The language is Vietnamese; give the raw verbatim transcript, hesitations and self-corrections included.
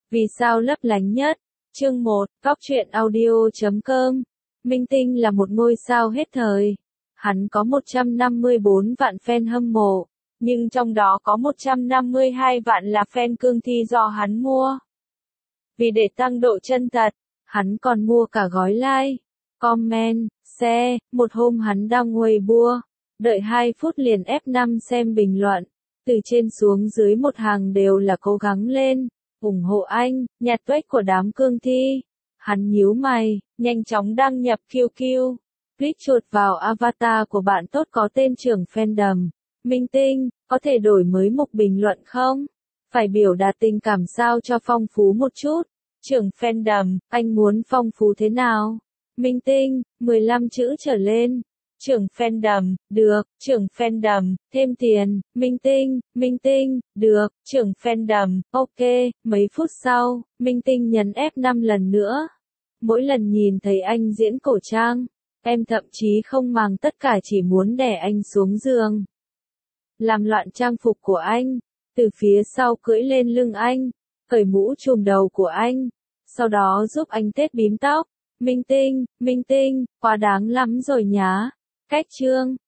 Vì sao lấp lánh nhất? Chương một, Góc truyện audio chấm com. Minh Tinh là một ngôi sao hết thời. Hắn có một trăm năm mươi bốn vạn fan hâm mộ, nhưng trong đó có một trăm năm mươi hai vạn là fan cương thi do hắn mua. Vì để tăng độ chân thật, hắn còn mua cả gói like, comment, share. Một hôm hắn đăng Weibo, đợi hai phút liền ép năm xem bình luận. Từ trên xuống dưới một hàng đều là cố gắng lên, ủng hộ anh, nhặt tuếch của đám cương thi. Hắn nhíu mày, nhanh chóng đăng nhập quy quy. Click chuột vào avatar của bạn tốt có tên trưởng fandom. Minh Tinh, có thể đổi mới mục bình luận không? Phải biểu đạt tình cảm sao cho phong phú một chút. Trưởng fandom, anh muốn phong phú thế nào? Minh Tinh, mười lăm chữ trở lên. Trưởng fandom, được, trưởng fandom, thêm tiền. Minh Tinh, Minh Tinh, được, trưởng fandom, ok. Mấy phút sau, Minh Tinh nhấn ép năm lần nữa. Mỗi lần nhìn thấy anh diễn cổ trang, em thậm chí không màng tất cả chỉ muốn đè anh xuống giường. Làm loạn trang phục của anh, từ phía sau cưỡi lên lưng anh, cởi mũ trùm đầu của anh, sau đó giúp anh tết bím tóc. Minh Tinh, Minh Tinh, quá đáng lắm rồi nhá. Cách chương